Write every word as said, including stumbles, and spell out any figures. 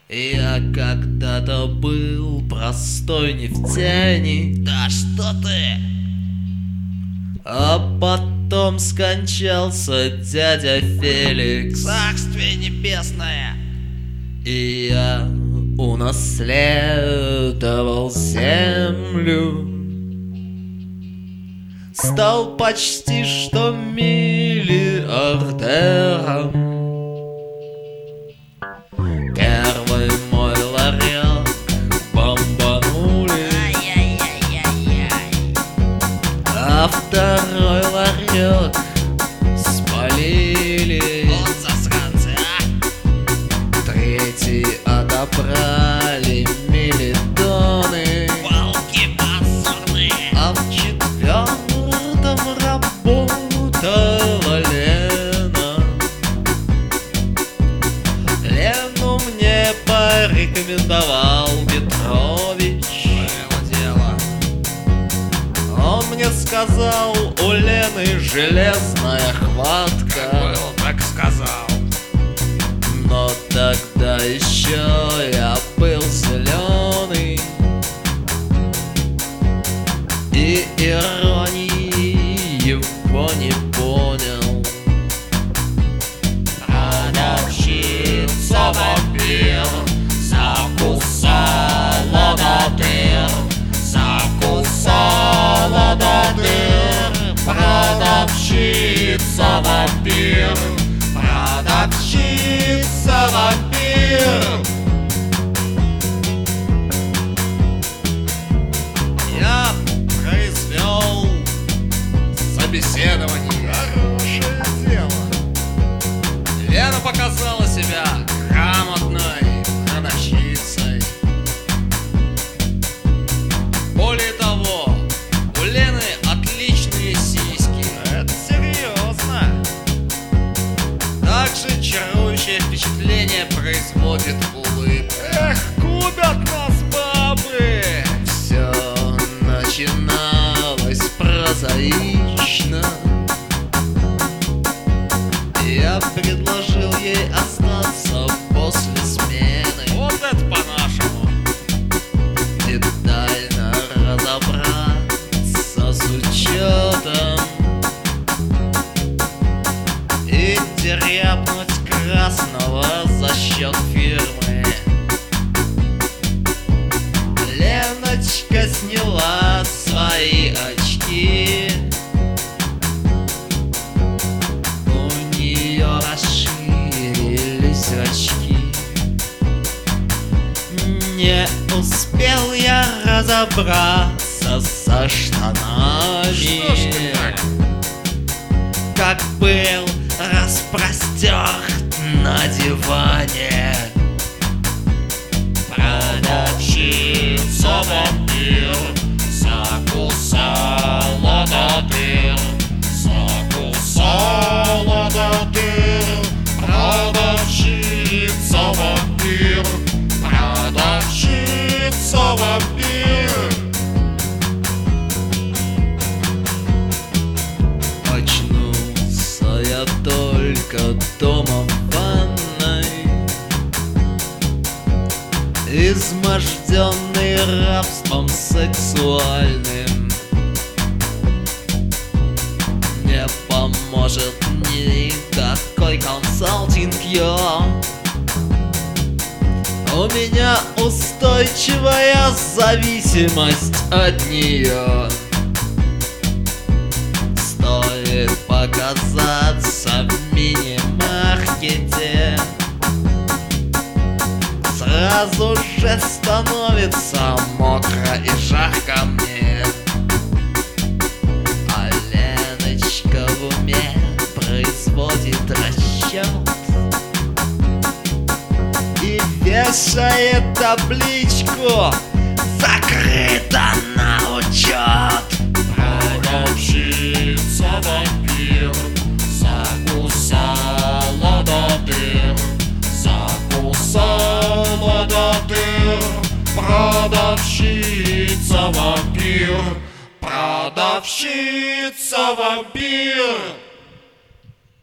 Я когда-то был простой нефтяник. Да что ты? А потом скончался дядя Феликс. Царствие небесное. И я унаследовал землю, стал почти что миллиардером. Первый мой ларек бомбанули, Ай-яй-яй-яй-яй. а второй ларек спалили. Вот засранцы, а! Третий отобрали миллитоны, Волки позорные. а в четвертом работала Лена. Лену мне порекомендовал Петрович. Было дело. Он мне сказал, у Лены железная хватка. Было, так сказал. Но тогда еще я был зеленый и иронии его не понял. Продавщица вампир закусала до дыр, закусала до дыр. Продавщица вампир, продавщица вампир. Я произвел собеседование. Хорошее дело. Лена показала себя грамотной продавщицей. Более того, у Лены отличные сиськи. Это серьезно. Также чарующее впечатление производит улыбка. Эх, губят нас бабы. Все начиналось прозаично. Я предложил ей остаться после смены, Вот это по-нашему. детально разобраться с учетом и дерябнуть красного за счет фирмы. Леночка сняла свои очки, у нее расширились зрачки. Не успел я разобраться со штанами, Что ж ты так? как был распростерт на диване. Продавщица вампир закусала до дыр, закусала до дыр. Продавщица вампир, продавщица вампир. Очнулся я только дома в ванной, изможденный рабством сексуальным. Не поможет никакой консалтинг, йо. У меня устойчивая зависимость от нее. Стоит показаться в мини-маркете, сразу же становится мокро и жарко мне. А Леночка в уме производит расчет и вешает табличку «Закрыто на учет». Продавщица вампир закусала до дыр, закусала до дыр. Продавщица вампир, продавщица вампир.